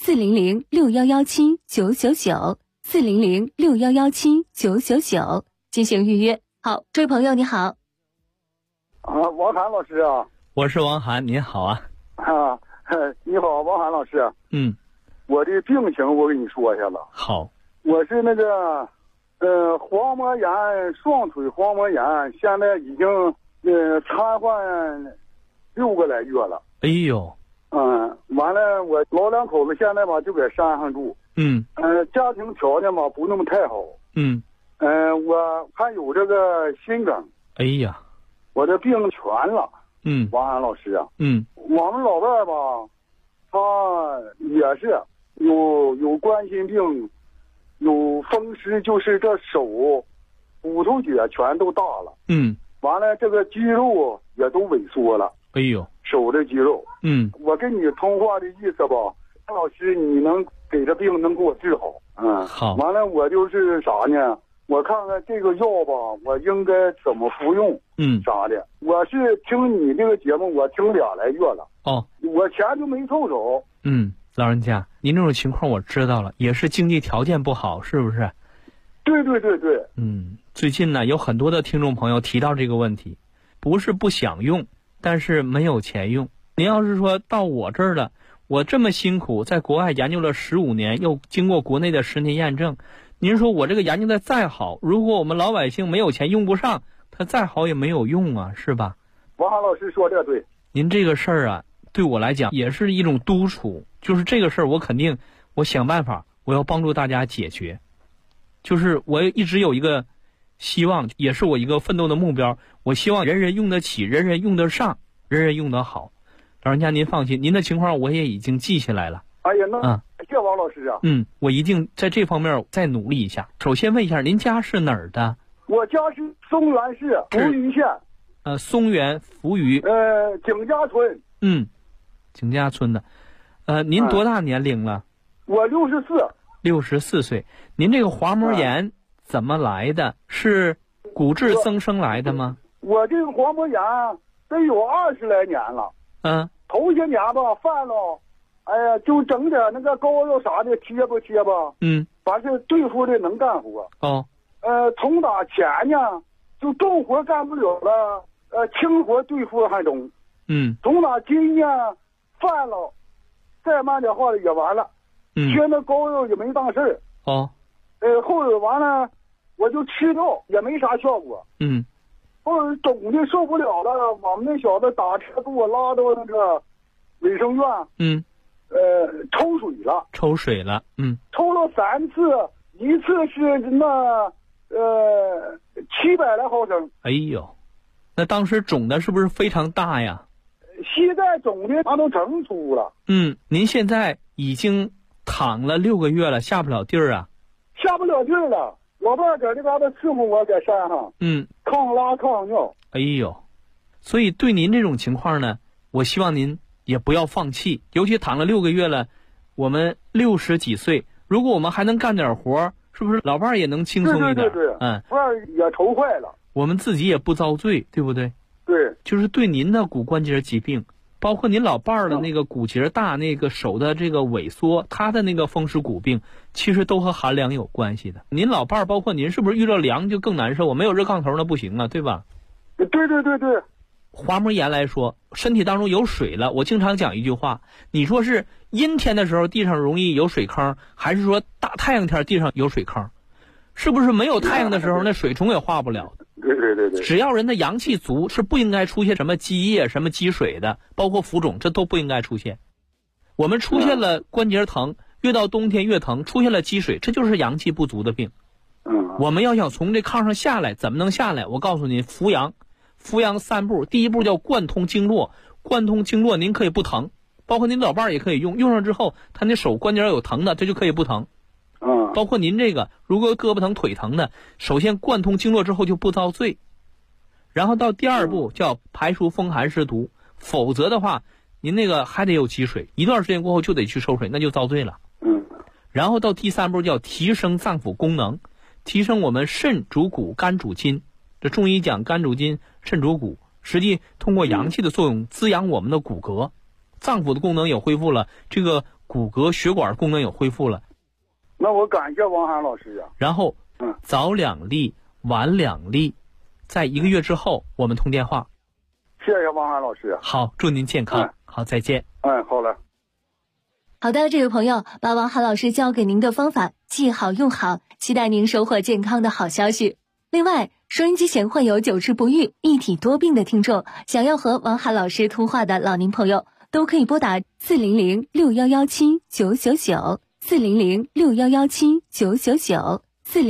，400-6117-999，400-6117-999，进行预约。好，这位朋友你好。 王涵老师啊。 我是王涵，您好啊。 你好，王涵老师。我的病情我跟你说一下子。 好。 我是那个黄膜炎，双腿黄膜炎，现在已经瘫痪6个来月了。 哎呦。 完了，我老两口子现在吧就在山上住。家庭条件吧不那么太好。我还有这个心梗。 哎呀。 我的病全了。王涵老师啊。我们老伴吧，他也是有冠心病，有风湿，就是这手骨头节全都大了。完了这个肌肉也都萎缩了。 哎呦， 手的肌肉。我跟你通话的意思吧，老师你能给这病能给我治好。 好。 完了我就是啥呢？我看看这个药吧，我应该怎么服用？啥的。我是听你这个节目，我听2来月了。我钱就没凑手。 老人家，您这种情况我知道了，也是经济条件不好，是不是？ 对。 最近呢，有很多的听众朋友提到这个问题，不是不想用，但是没有钱用。您要是说到我这儿了，我这么辛苦，在国外研究了15年，又经过国内的10年验证，您说我这个研究的再好，如果我们老百姓没有钱用不上，它再好也没有用啊，是吧？ 王涵老师说这对。 您这个事儿啊，对我来讲也是一种督促，就是这个事儿我想办法，我要帮助大家解决。就是我一直有一个希望，也是我一个奋斗的目标，我希望人人用得起，人人用得上，人人用得好。老人家您放心，您的情况我也已经记下来了。 哎呀，那谢王老师啊。 我一定在这方面再努力一下。首先问一下，您家是哪儿的？ 我家是松原市扶余县。 松原扶余。 景家村。 景家村的。您多大年龄了？ 我64。 64岁。您这个滑膜炎怎么来的？是骨质增生来的吗？ 我这个滑膜炎得有20来年了。头些年吧犯了，哎呀，就整点那个膏药啥的贴吧。反正对付的能干活。从打前呢，就重活干不了了，轻活对付还中。从打今呢，犯了，再慢点话也完了。贴那膏药也没当事儿。后来完了，我就吃药也没啥效果。后来肿的受不了了，我们那小子打车给我拉到那个卫生院。抽水了。抽了3次，一次是那700来毫升。 哎呦，那当时肿的是不是非常大呀？ 膝盖肿的它都整粗了。 您现在已经躺了6个月了，下不了地儿啊？ 下不了地儿了。老伴搁这嘎达伺候我，在山上。抗拉抗尿。 哎呦，所以对您这种情况呢，我希望您也不要放弃。尤其躺了6个月了，我们60几岁，如果我们还能干点活，是不是老伴儿也能轻松一点？ 对。伴儿也愁坏了。 我们自己也不遭罪，对不对？ 对。 就是对您的骨关节疾病，包括您老伴儿的那个骨节大，那个手的这个萎缩，他的那个风湿骨病，其实都和寒凉有关系的。您老伴儿包括您是不是遇到凉就更难受？我没有热炕头那不行啊，对吧？ 对。 滑膜炎来说，身体当中有水了，我经常讲一句话，你说是阴天的时候地上容易有水坑，还是说大太阳天地上有水坑？是不是没有太阳的时候那水虫也化不了？ 对。 只要人的阳气足，是不应该出现什么积液、什么积水的，包括浮肿，这都不应该出现。我们出现了关节疼，越到冬天越疼，出现了积水，这就是阳气不足的病。我们要想从这炕上下来，怎么能下来？我告诉您，扶阳3步，第一步叫贯通经络，贯通经络您可以不疼，包括您老伴儿也可以用上之后，他那手关节有疼的，这就可以不疼。包括您这个如果胳膊疼腿疼的，首先贯通经络之后就不遭罪，然后到第2步叫排除风寒湿毒，否则的话您那个还得有积水，一段时间过后就得去收水，那就遭罪了。然后到第3步叫提升脏腑功能，提升我们肾主骨，肝主筋，这中医讲肝主筋，肾主骨，实际通过阳气的作用滋养我们的骨骼，脏腑的功能也恢复了，这个骨骼血管功能也恢复了。 那我感谢王涵老师呀。 然后早2粒晚2粒，在1个月之后我们通电话。 谢谢王涵老师。 好，祝您健康。好，再见。 好了。 好的，这位朋友，把王涵老师教给您的方法记好用好，期待您收获健康的好消息。另外，收音机前患有久治不愈、一体多病的听众，想要和王涵老师通话的老年朋友，都可以拨打400-6117-999 400-6117-999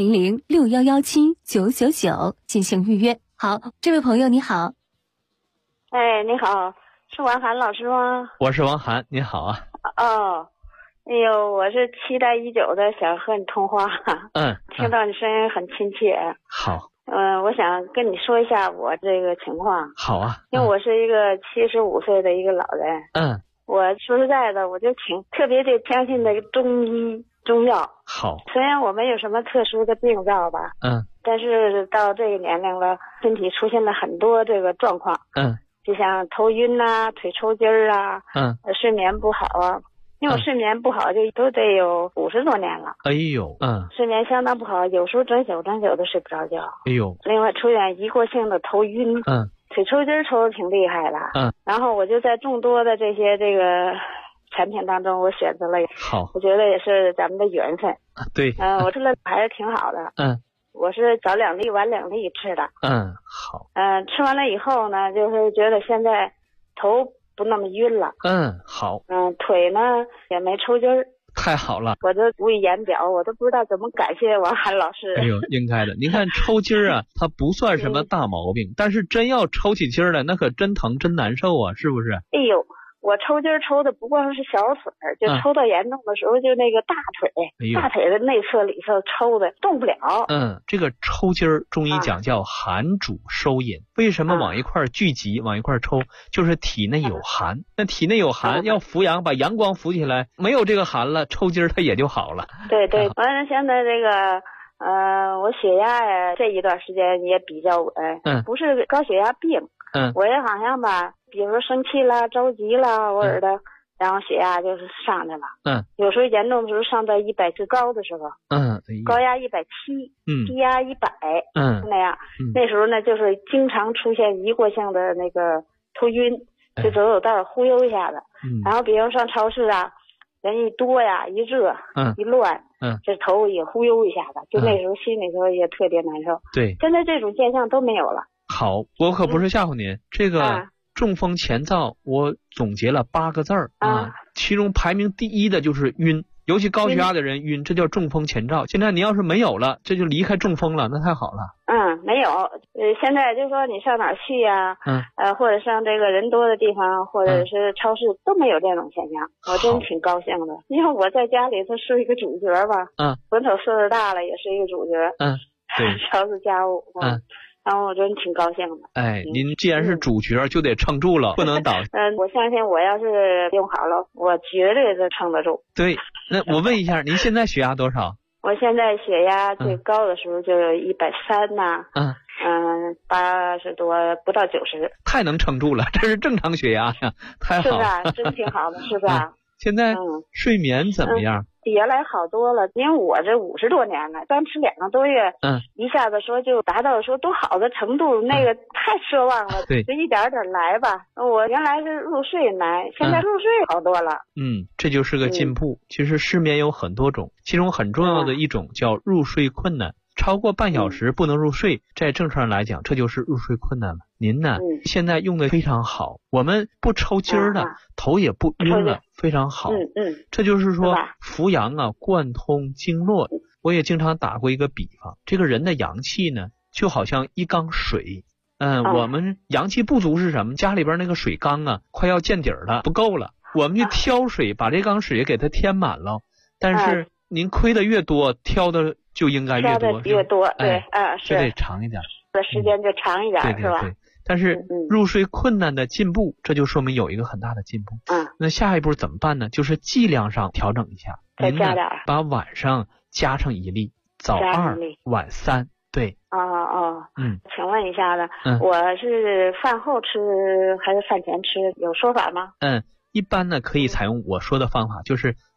400-6117-999进行预约。好，这位朋友你好。 你好，是王涵老师吗？ 我是王涵，你好啊。 哎呦，我是期待已久的，想和你通话。听到你声音很亲切。 好。 我想跟你说一下我这个情况。 好啊。 因为我是一个75岁的一个老人。我说实在的，我就特别的相信那个中医中药。 好。 虽然我没有什么特殊的病灶吧。但是到这个年龄了，身体出现了很多这个状况。就像头晕啊，腿抽筋儿啊，睡眠不好啊。因为我睡眠不好就都得有50多年了。 哎呦， 睡眠相当不好，有时候整宿都睡不着觉。 哎呦， 另外出现一过性的头晕，腿抽筋抽的挺厉害的。然后我就在众多的这个产品当中，我选择了好， 我觉得也是咱们的缘分。 对， 我吃了还是挺好的。我是早2粒晚2粒吃的。 好。 吃完了以后呢，就是觉得现在头不那么晕了。 好。 腿呢也没抽筋儿。 太好了， 我都无以言表，我都不知道怎么感谢王涵老师。 哎呦，应该的。您看抽筋儿啊，它不算什么大毛病，但是真要抽起筋儿来，那可真疼真难受啊，是不是？ 哎呦，我抽筋抽的不光是小腿，就抽到严重的时候，就那个大腿，大腿的内侧里头抽的动不了。这个抽筋儿，中医讲叫寒主收引。为什么往一块聚集，往一块抽？就是体内有寒。那体内有寒，要扶阳，把阳光扶起来，没有这个寒了，抽筋儿它也就好了。对对，完了现在这个。我血压呀，这一段时间也比较稳。不是高血压病。我也好像吧，比如说生气啦、着急啦，偶尔的，然后血压就是上去了。有时候严重的时候上到100最高的时候。高压170，低压100。那样。那时候呢，就是经常出现一过性的那个头晕，就走道忽悠一下子。然后比如上超市啊，人一多呀，一热，一乱。这头也忽悠一下子，就那时候心里头也特别难受。 对， 现在这种现象都没有了。 好，我可不是吓唬您。这个中风前兆，我总结了8个字儿其中排名第1的就是晕，尤其高血压的人晕，这叫中风前兆。现在你要是没有了，这就离开中风了，那太好了。 没有。现在就说你上哪儿去呀？或者上这个人多的地方，或者是超市，都没有这种现象，我真挺高兴的。因为我在家里头是一个主角吧。本瞅岁数大了，也是一个主角。 对， 超市家务。然后我真挺高兴的。 您既然是主角，就得撑住了，不能倒。 我相信我要是用好了，我绝对是撑得住。 对，那我问一下，您现在血压多少？ 我现在血压最高的时候就有130呐。80多，不到90。太能撑住了，这是正常血压呀，太好了。是吧？真挺好的，是吧？ 现在睡眠怎么样？ 原来好多了，因为我这50多年了，刚吃2个多月，一下子说就达到说多好的程度，那个太奢望了。 对， 就一点点来吧。我原来是入睡难，现在入睡好多了。 这就是个进步。其实失眠有很多种，其中很重要的一种叫入睡困难。超过半小时不能入睡，在正常来讲，这就是入睡困难了。您呢，现在用的非常好，我们不抽筋儿了，头也不晕了，非常好。这就是说扶阳啊，贯通经络。我也经常打过一个比方，这个人的阳气呢，就好像一缸水。我们阳气不足是什么？家里边那个水缸啊，快要见底儿了，不够了，我们去挑水，把这缸水给它填满了。但是您亏的越多，挑的就应该越多。 越多，对，是。 就得长一点， 的时间就长一点， 是吧？对。但是入睡困难的进步，这就说明有一个很大的进步。那下一步怎么办呢？就是剂量上调整一下。 您呢， 把晚上加上1粒，早2，晚3。对。 请问一下子，我是饭后吃还是饭前吃？有说法吗？ 一般呢可以采用我说的方法，就是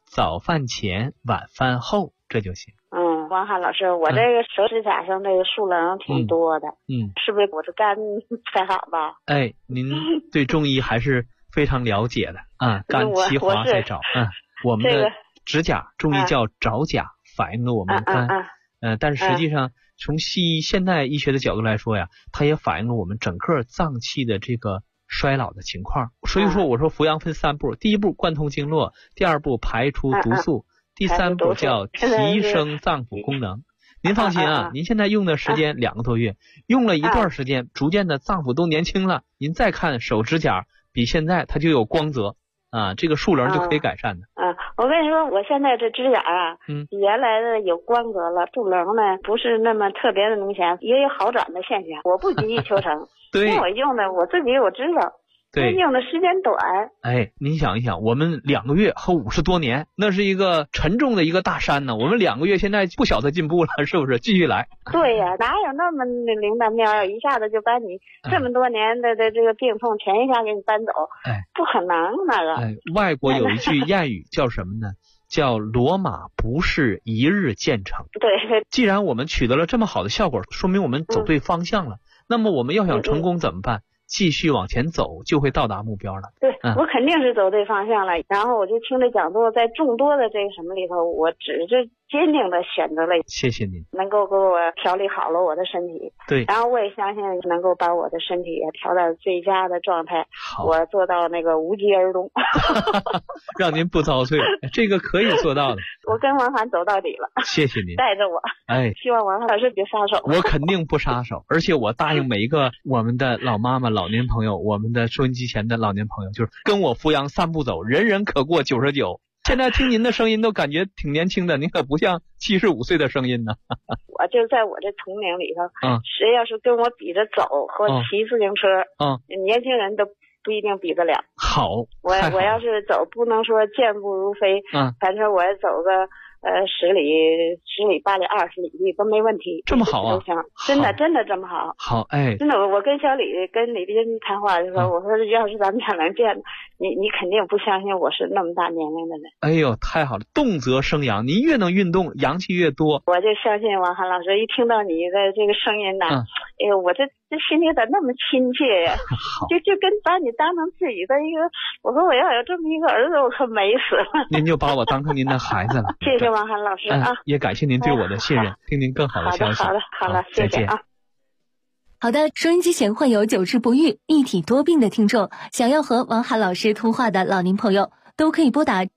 早饭前晚饭后这就行。 王涵老师，我这个手指甲上这个树棱挺多的，是不是我这肝才好吧？ 哎，您对中医还是非常了解的啊，肝气华在爪，我们的指甲中医叫爪甲，反映了我们的肝，但是实际上从西医现代医学的角度来说呀，它也反映了我们整个脏器的这个衰老的情况。所以说我说扶阳分3步，第1步贯通经络，第2步排出毒素，第3步叫提升脏腑功能。您放心啊，您现在用的时间2个多月，用了一段时间，逐渐的脏腑都年轻了，您再看手指甲比现在它就有光泽啊，这个树棱就可以改善的。 我跟你说，我现在这指甲啊，比原来的有光泽了，树棱呢不是那么特别的明显，也有好转的现象。我不急于求成， 对， 因为我用的我自己我知道。对，用的时间短。 哎，您想一想，我们2个月和50多年，那是一个沉重的一个大山呢。我们2个月现在不晓得进步了，是不是？继续来。 对呀，哪有那么灵丹妙药，一下子就把你这么多年的这个病痛全一下给你搬走？不可能那个。 外国有一句谚语叫什么呢？叫罗马不是一日建成。 对。 既然我们取得了这么好的效果，说明我们走对方向了。那么我们要想成功怎么办？继续往前走，就会到达目标了。 对，我肯定是走对方向了。然后我就听这讲座，在众多的这个什么里头，我只是坚定的选择了。 谢谢您， 能够给我调理好了我的身体。 对， 然后我也相信能够把我的身体也调到最佳的状态。我做到那个无疾而终， 让您不遭罪，这个可以做到的。 我跟王涵走到底了。 谢谢您， 带着我。希望王涵老师别撒手。 我肯定不撒手，而且我答应每一个我们的老妈妈、老年朋友，我们的收音机前的老年朋友，就是跟我扶阳3步走，人人可过99。现在听您的声音都感觉挺年轻的，您可不像75岁的声音呢。 我就在我这同龄里头，谁要是跟我比着走或骑自行车，年轻人都不一定比得了。 好， 我要是走，不能说健步如飞，反正我要走个10里8里20里地都没问题。 这么好啊？ 真的这么好。 好， 真的，我跟小李跟李斌谈话就说，我说要是咱们俩能见，你肯定不相信我是那么大年龄的人。 哎呦，太好了，动则生阳，您越能运动，阳气越多。 我就相信王涵老师，一听到你的这个声音呢，哎呦，我这心里咋那么亲切呀？就跟把你当成自己的一个，我说我要有这么一个儿子，我可美死了。 您就把我当成您的孩子了。 谢谢王涵老师啊， 也感谢您对我的信任，听您更好的消息。 好了，谢谢啊。 好的，收音机前患有久治不愈、一体多病的听众，想要和王涵老师通话的老年朋友，都可以拨打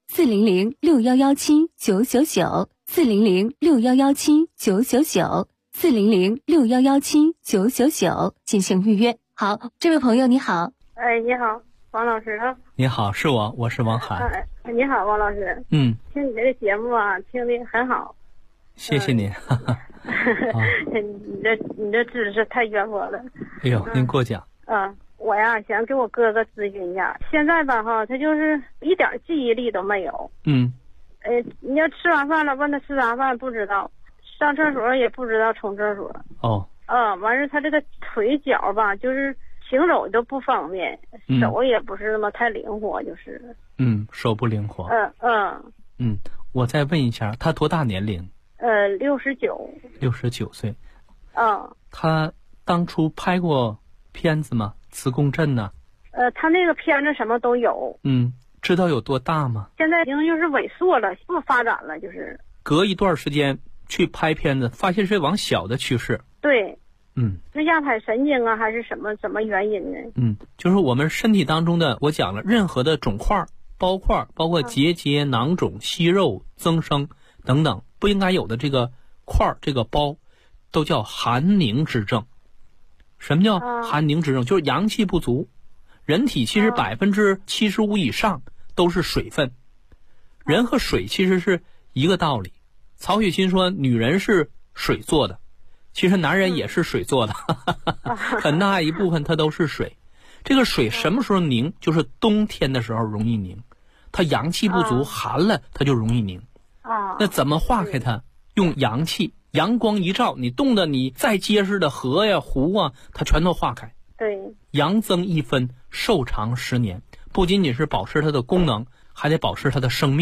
400-6117-999，400-6117-999，400-6117-999进行预约。好，这位朋友你好。 你好，王老师啊。 你好，是我是王涵。 你好，王老师。听你这个节目啊，听得很好。 谢谢您。 你这知识太渊博了。 哎呦，您过奖。 我呀想给我哥哥咨询一下，现在吧哈，他就是一点记忆力都没有。你要吃完饭了，问他吃啥饭不知道，上厕所也不知道冲厕所。完事他这个腿脚吧，就是行走都不方便，手也不是那么太灵活，就是。 手不灵活。我再问一下，他多大年龄？69岁。他当初拍过片子吗？磁共振呢？ 他那个片子什么都有。 知道有多大吗？ 现在已经就是萎缩了，不发展了，就是隔一段时间去拍片子，发现是往小的趋势。 对。是压迫神经啊，还是什么原因呢？ 就是我们身体当中的，我讲了，任何的肿块、包块，包括结节、囊肿、息肉、增生等等不应该有的这个块、这个包，都叫寒凝之症。什么叫寒凝之症？就是阳气不足。人体其实75%以上都是水分，人和水其实是一个道理。曹雪芹说女人是水做的，其实男人也是水做的，很大一部分它都是水。这个水什么时候凝？就是冬天的时候容易凝，它阳气不足，寒了它就容易凝。那怎么化开它？用阳气，阳光一照，你冻的你再结实的河呀湖啊，它全都化开。 对， 阳增1分，寿长10年，不仅仅是保持它的功能，还得保持它的生命，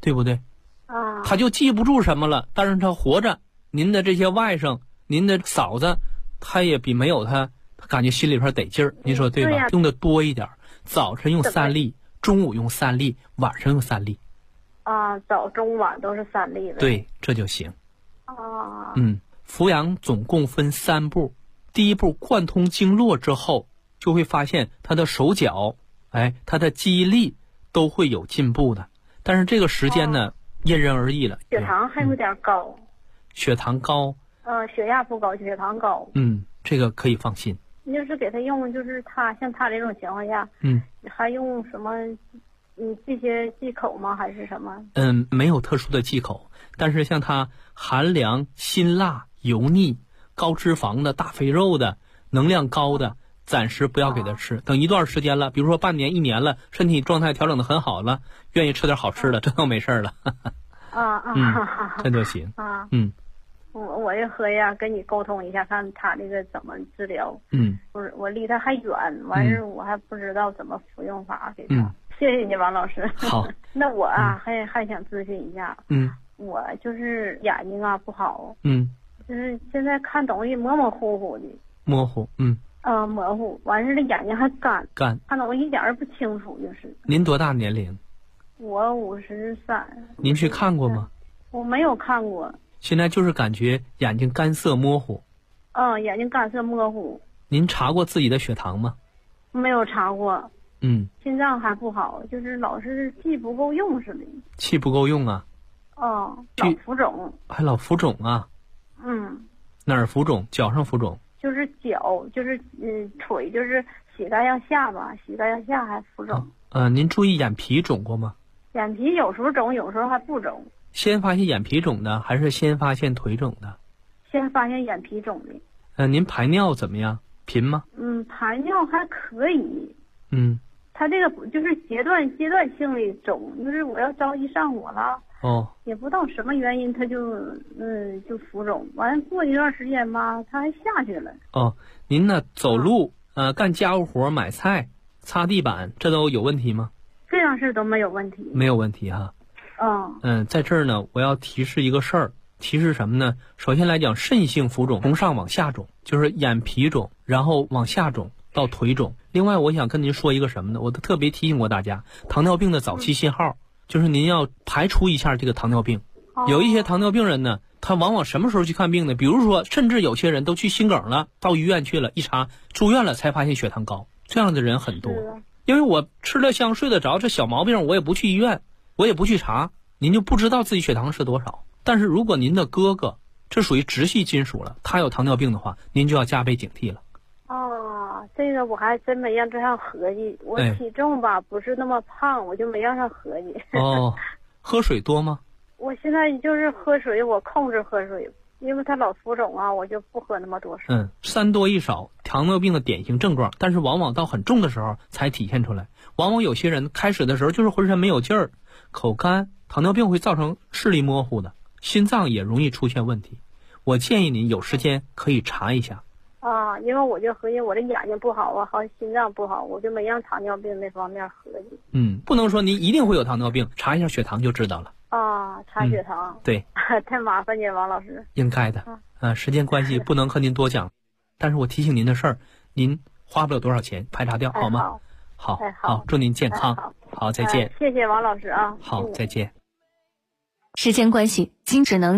对不对？ 啊， 他就记不住什么了，但是他活着，您的这些外甥，您的嫂子，他也比没有他感觉心里边得劲儿，您说对吧？用的多一点，早晨用3粒，中午用3粒，晚上用3粒。 啊，早中晚都是3粒的。 对，这就行。 啊。 扶阳总共分3步，第一步贯通经络之后，就会发现他的手脚，他的记忆力都会有进步的。但是这个时间呢，因人而异了。 血糖还有点高。 血糖高。 血压不高，血糖高。 这个可以放心。 就是给他用，就是像他这种情况下，还用什么？这些忌口吗？还是什么？ 没有特殊的忌口，但是像他寒凉、辛辣、油腻、高脂肪的、大肥肉的、能量高的，暂时不要给他吃。等一段时间了，比如说半年、1年了，身体状态调整的很好了，愿意吃点好吃的，这都没事了。这就行。 我也合计跟你沟通一下，看他这个怎么治疗。不是，我离他还远，完事我还不知道怎么服用法给他。谢谢你，王老师。 好。 那我还想咨询一下。我就是眼睛不好。就是现在看东西模模糊糊的。 模糊。 模糊，完事这眼睛还干。看东西一点也不清楚，就是。 您多大年龄？ 我53。 您去看过吗？ 我没有看过。 现在就是感觉眼睛干涩模糊。 眼睛干涩模糊。 您查过自己的血糖吗？ 没有查过。 心脏还不好，就是老是气不够用似的。 气不够用啊？ 老浮肿。 还老浮肿啊？哪儿浮肿？脚上浮肿？ 就是脚，就是腿，就是膝盖向下吧，膝盖向下还浮肿。 您注意眼皮肿过吗？ 眼皮有时候肿，有时候还不肿。 先发现眼皮肿的，还是先发现腿肿的？ 先发现眼皮肿的。 您排尿怎么样？频吗？ 排尿还可以。他这个就是阶段性的肿，就是我要着急上火了。也不知道什么原因，他就浮肿。完过一段时间吧，他还下去了。 您呢？走路干家务活、买菜、擦地板，这都有问题吗？ 这样事都没有问题。 没有问题哈。在这儿呢，我要提示一个事儿，提示什么呢？首先来讲，肾性浮肿从上往下肿，就是眼皮肿，然后往下肿到腿肿。另外，我想跟您说一个什么呢？我特别提醒过大家，糖尿病的早期信号，就是您要排除一下这个糖尿病。有一些糖尿病人呢，他往往什么时候去看病呢？比如说，甚至有些人都去心梗了，到医院去了，一查住院了，才发现血糖高。这样的人很多。因为我吃得香睡得着，这小毛病我也不去医院，我也不去查，您就不知道自己血糖是多少。但是如果您的哥哥这属于直系亲属了，他有糖尿病的话，您就要加倍警惕了。 这个我还真没让这上合计。我体重吧不是那么胖，我就没让上合计。 喝水多吗？ 我现在就是喝水，我控制喝水，因为他老浮肿我就不喝那么多水。 3多1少，糖尿病的典型症状，但是往往到很重的时候才体现出来。往往有些人开始的时候就是浑身没有劲儿，口干，糖尿病会造成视力模糊的，心脏也容易出现问题。我建议您有时间可以查一下。 因为我就合计我这眼睛不好好像心脏不好，我就没让糖尿病那方面合计。 不能说您一定会有糖尿病，查一下血糖就知道了。 查血糖。对。太麻烦你了，王老师。 应该的。时间关系不能和您多讲，但是我提醒您的事儿，您花不了多少钱，排查掉好吗？好，祝您健康。好，再见。 谢谢王老师啊。 好，再见。 时间关系，今只能